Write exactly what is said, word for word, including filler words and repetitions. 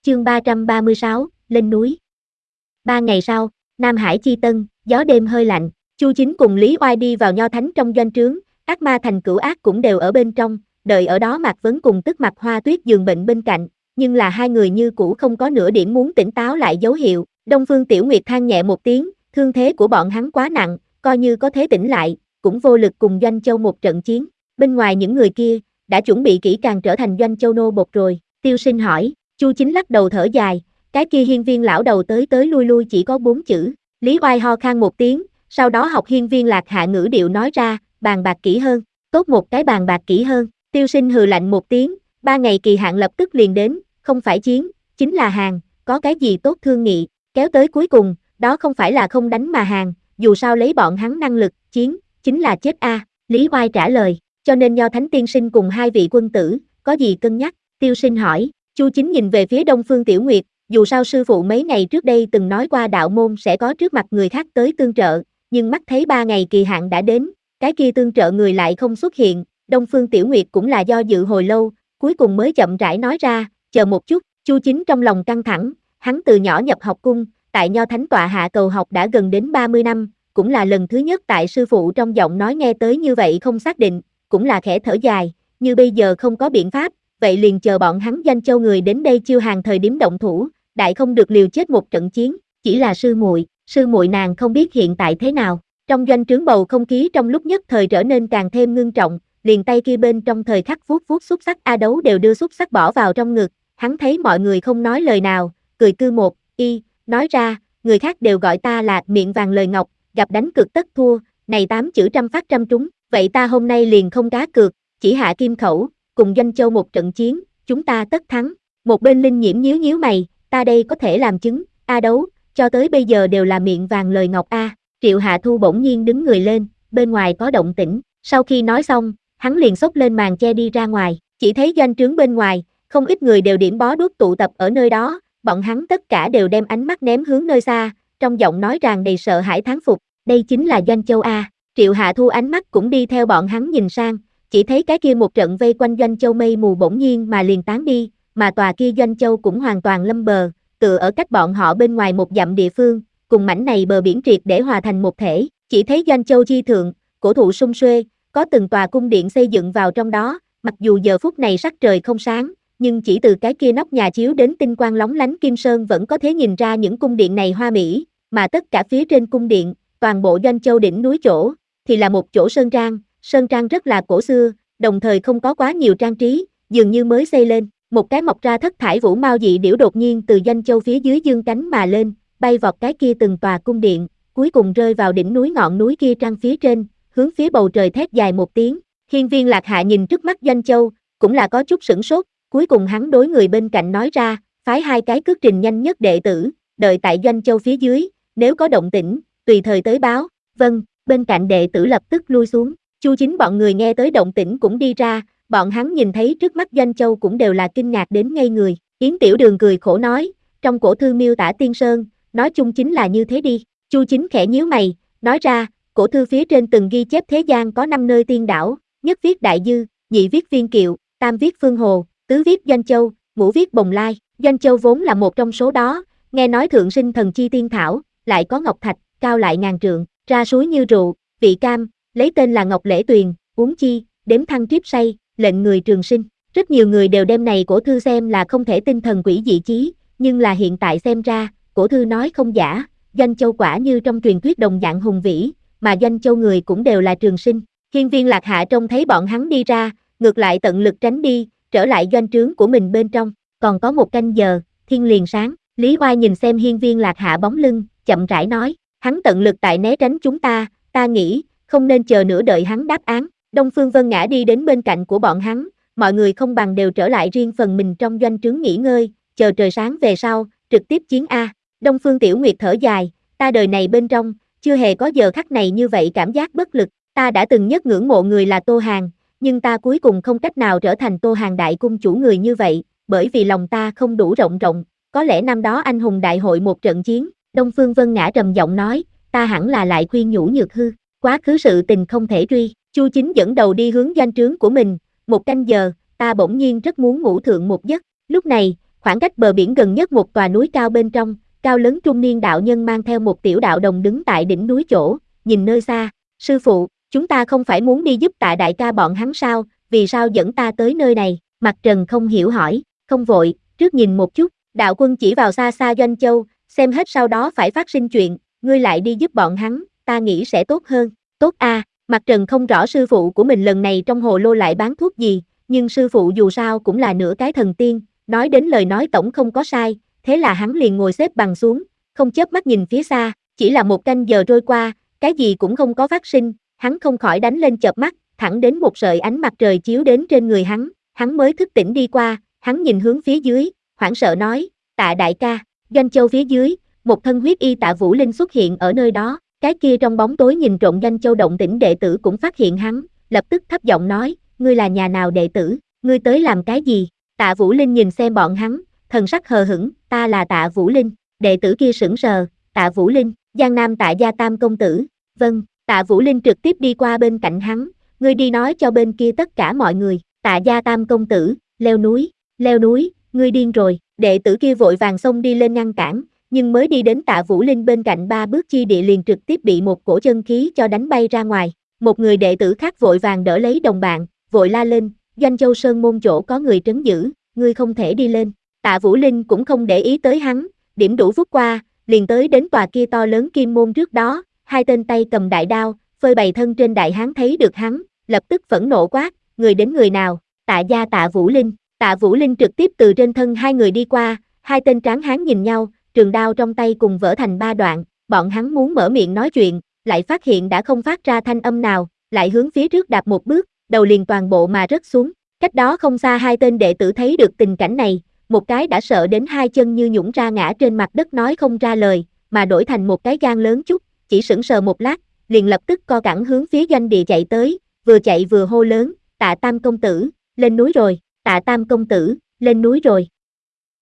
Chương ba trăm ba mươi sáu, lên núi. Ba ngày sau, Nam Hải Chi Tân, gió đêm hơi lạnh, Chu Chính cùng Lý Oai đi vào Nho Thánh trong doanh trướng, ác ma thành cửu ác cũng đều ở bên trong, đợi ở đó Mạc Vấn cùng Tức Mặc Hoa Tuyết giường bệnh bên cạnh, nhưng là hai người như cũ không có nửa điểm muốn tỉnh táo lại dấu hiệu. Đông Phương Tiểu Nguyệt than nhẹ một tiếng, thương thế của bọn hắn quá nặng, coi như có thể tỉnh lại, cũng vô lực cùng Doanh Châu một trận chiến. Bên ngoài những người kia, đã chuẩn bị kỹ càng trở thành Doanh Châu nô bộc rồi. Tiêu Sinh hỏi. Chu Chính lắc đầu thở dài, cái kia hiên viên lão đầu tới tới lui lui chỉ có bốn chữ. Lý Oai ho khan một tiếng, sau đó học hiên viên Lạc Hạ ngữ điệu nói ra, bàn bạc kỹ hơn, tốt một cái bàn bạc kỹ hơn. Tiêu Sinh hừ lạnh một tiếng, ba ngày kỳ hạn lập tức liền đến, không phải chiến, chính là hàng, có cái gì tốt thương nghị, kéo tới cuối cùng, đó không phải là không đánh mà hàng, dù sao lấy bọn hắn năng lực, chiến, chính là chết a. À. Lý Oai trả lời, cho nên Nho Thánh tiên sinh cùng hai vị quân tử, có gì cân nhắc? Tiêu Sinh hỏi. Chu Chính nhìn về phía Đông Phương Tiểu Nguyệt, dù sao sư phụ mấy ngày trước đây từng nói qua đạo môn sẽ có trước mặt người khác tới tương trợ, nhưng mắt thấy ba ngày kỳ hạn đã đến, cái kia tương trợ người lại không xuất hiện, Đông Phương Tiểu Nguyệt cũng là do dự hồi lâu, cuối cùng mới chậm rãi nói ra, chờ một chút. Chu Chính trong lòng căng thẳng, hắn từ nhỏ nhập học cung, tại Nho Thánh tọa hạ cầu học đã gần đến ba mươi năm, cũng là lần thứ nhất tại sư phụ trong giọng nói nghe tới như vậy không xác định, cũng là khẽ thở dài, như bây giờ không có biện pháp, vậy liền chờ bọn hắn Doanh Châu người đến đây chiêu hàng thời điểm động thủ, đại không được liều chết một trận chiến, chỉ là sư muội, sư muội nàng không biết hiện tại thế nào. Trong doanh trướng bầu không khí trong lúc nhất thời trở nên càng thêm ngưng trọng, liền tay kia bên trong thời khắc vuốt vuốt xúc sắc A Đấu đều đưa xúc sắc bỏ vào trong ngực, hắn thấy mọi người không nói lời nào, cười cư một, y, nói ra, người khác đều gọi ta là miệng vàng lời ngọc, gặp đánh cược tất thua, này tám chữ trăm phát trăm trúng, vậy ta hôm nay liền không cá cược, chỉ hạ kim khẩu, cùng Doanh Châu một trận chiến, chúng ta tất thắng. Một bên Linh Nhiễm nhíu nhíu mày, ta đây có thể làm chứng, A Đấu, cho tới bây giờ đều là miệng vàng lời ngọc a. Triệu Hạ Thu bỗng nhiên đứng người lên, bên ngoài có động tĩnh, sau khi nói xong, hắn liền xốc lên màn che đi ra ngoài, chỉ thấy doanh trướng bên ngoài, không ít người đều điểm bó đuốc tụ tập ở nơi đó, bọn hắn tất cả đều đem ánh mắt ném hướng nơi xa, trong giọng nói tràn đầy sợ hãi thán phục, đây chính là Doanh Châu a. Triệu Hạ Thu ánh mắt cũng đi theo bọn hắn nhìn sang, chỉ thấy cái kia một trận vây quanh Doanh Châu mây mù bỗng nhiên mà liền tán đi, mà tòa kia Doanh Châu cũng hoàn toàn lâm bờ, tựa ở cách bọn họ bên ngoài một dặm địa phương, cùng mảnh này bờ biển triệt để hòa thành một thể, chỉ thấy Doanh Châu chi thượng, cổ thụ sum xuê, có từng tòa cung điện xây dựng vào trong đó, mặc dù giờ phút này sắc trời không sáng, nhưng chỉ từ cái kia nóc nhà chiếu đến tinh quang lóng lánh kim sơn vẫn có thể nhìn ra những cung điện này hoa mỹ, mà tất cả phía trên cung điện, toàn bộ Doanh Châu đỉnh núi chỗ, thì là một chỗ sơn trang, sơn trang rất là cổ xưa, đồng thời không có quá nhiều trang trí, dường như mới xây lên, một cái mọc ra thất thải vũ mao dị điểu đột nhiên từ Doanh Châu phía dưới dương cánh mà lên, bay vọt cái kia từng tòa cung điện, cuối cùng rơi vào đỉnh núi ngọn núi kia trang phía trên, hướng phía bầu trời thét dài một tiếng. Hiên viên Lạc Hạ nhìn trước mắt Doanh Châu, cũng là có chút sửng sốt, cuối cùng hắn đối người bên cạnh nói ra, phái hai cái cước trình nhanh nhất đệ tử, đợi tại Doanh Châu phía dưới, nếu có động tĩnh, tùy thời tới báo. Vâng, bên cạnh đệ tử lập tức lui xuống. Chu Chính bọn người nghe tới động tĩnh cũng đi ra, bọn hắn nhìn thấy trước mắt Doanh Châu cũng đều là kinh ngạc đến ngây người. Yến Tiểu Đường cười khổ nói, trong cổ thư miêu tả Tiên Sơn, nói chung chính là như thế đi. Chu Chính khẽ nhíu mày, nói ra, cổ thư phía trên từng ghi chép thế gian có năm nơi tiên đảo, nhất viết Đại Dư, nhị viết Viên Kiệu, tam viết Phương Hồ, tứ viết Doanh Châu, ngũ viết Bồng Lai. Doanh Châu vốn là một trong số đó, nghe nói thượng sinh thần chi tiên thảo, lại có ngọc thạch, cao lại ngàn trượng, ra suối như rượu, vị cam, lấy tên là Ngọc Lễ Tuyền, uống chi, đếm thăng triếp say, lệnh người trường sinh. Rất nhiều người đều đem này cổ thư xem là không thể tin thần quỷ dị chí, nhưng là hiện tại xem ra, cổ thư nói không giả, Doanh Châu quả như trong truyền thuyết đồng dạng hùng vĩ, mà Doanh Châu người cũng đều là trường sinh. Hiên viên Lạc Hạ trông thấy bọn hắn đi ra, ngược lại tận lực tránh đi, trở lại doanh trướng của mình bên trong, còn có một canh giờ, thiên liền sáng. Lý Oai nhìn xem hiên viên Lạc Hạ bóng lưng, chậm rãi nói, hắn tận lực tại né tránh chúng ta, ta nghĩ, không nên chờ nữa đợi hắn đáp án. Đông Phương Vân Ngã đi đến bên cạnh của bọn hắn, mọi người không bằng đều trở lại riêng phần mình trong doanh trướng nghỉ ngơi, chờ trời sáng về sau, trực tiếp chiến A. Đông Phương Tiểu Nguyệt thở dài, ta đời này bên trong, chưa hề có giờ khắc này như vậy cảm giác bất lực, ta đã từng nhất ngưỡng mộ người là Tô Hàn, nhưng ta cuối cùng không cách nào trở thành Tô Hàn đại cung chủ người như vậy, bởi vì lòng ta không đủ rộng rộng, có lẽ năm đó anh hùng đại hội một trận chiến, Đông Phương Vân Ngã trầm giọng nói, ta hẳn là lại khuyên nhủ Nhược Hư, quá khứ sự tình không thể truy. Chu Chính dẫn đầu đi hướng doanh trướng của mình, một canh giờ, ta bỗng nhiên rất muốn ngủ thượng một giấc. Lúc này, khoảng cách bờ biển gần nhất một tòa núi cao bên trong, cao lớn trung niên đạo nhân mang theo một tiểu đạo đồng đứng tại đỉnh núi chỗ, nhìn nơi xa, sư phụ, chúng ta không phải muốn đi giúp Tạ đại ca bọn hắn sao, vì sao dẫn ta tới nơi này, Mặt Trần không hiểu hỏi, không vội, trước nhìn một chút, đạo quân chỉ vào xa xa Doanh Châu, xem hết sau đó phải phát sinh chuyện, ngươi lại đi giúp bọn hắn, ta nghĩ sẽ tốt hơn, tốt a. À, Mặt Trần không rõ sư phụ của mình lần này trong hồ lô lại bán thuốc gì, nhưng sư phụ dù sao cũng là nửa cái thần tiên, nói đến lời nói tổng không có sai, thế là hắn liền ngồi xếp bằng xuống, không chớp mắt nhìn phía xa, chỉ là một canh giờ trôi qua, cái gì cũng không có phát sinh, hắn không khỏi đánh lên chợp mắt, thẳng đến một sợi ánh mặt trời chiếu đến trên người hắn, hắn mới thức tỉnh đi qua, hắn nhìn hướng phía dưới, hoảng sợ nói, Tạ đại ca, Doanh Châu phía dưới, một thân huyết y Tạ Vũ Linh xuất hiện ở nơi đó, cái kia trong bóng tối nhìn trộm Doanh Châu động tĩnh đệ tử cũng phát hiện hắn, lập tức thấp giọng nói, ngươi là nhà nào đệ tử, ngươi tới làm cái gì, Tạ Vũ Linh nhìn xem bọn hắn, thần sắc hờ hững, ta là Tạ Vũ Linh, đệ tử kia sững sờ, Tạ Vũ Linh, Giang Nam Tạ gia tam công tử, vâng, Tạ Vũ Linh trực tiếp đi qua bên cạnh hắn, ngươi đi nói cho bên kia tất cả mọi người, Tạ gia tam công tử, leo núi, leo núi, ngươi điên rồi, đệ tử kia vội vàng xông đi lên ngăn cản, nhưng mới đi đến Tạ Vũ Linh bên cạnh ba bước chi địa liền trực tiếp bị một cổ chân khí cho đánh bay ra ngoài, một người đệ tử khác vội vàng đỡ lấy đồng bạn, vội la lên, Doanh Châu Sơn môn chỗ có người trấn giữ, ngươi không thể đi lên, Tạ Vũ Linh cũng không để ý tới hắn, điểm đủ phút qua, liền tới đến tòa kia to lớn kim môn trước đó, hai tên tay cầm đại đao, phơi bày thân trên đại hán thấy được hắn, lập tức phẫn nộ quát, người đến người nào, Tạ gia Tạ Vũ Linh, Tạ Vũ Linh trực tiếp từ trên thân hai người đi qua, hai tên tráng hán nhìn nhau, trường đao trong tay cùng vỡ thành ba đoạn, bọn hắn muốn mở miệng nói chuyện, lại phát hiện đã không phát ra thanh âm nào, lại hướng phía trước đạp một bước, đầu liền toàn bộ mà rớt xuống, cách đó không xa hai tên đệ tử thấy được tình cảnh này, một cái đã sợ đến hai chân như nhũn ra ngã trên mặt đất nói không ra lời, mà đổi thành một cái gan lớn chút, chỉ sững sờ một lát, liền lập tức co cẳng hướng phía doanh địa chạy tới, vừa chạy vừa hô lớn, Tạ tam công tử, lên núi rồi, Tạ tam công tử, lên núi rồi.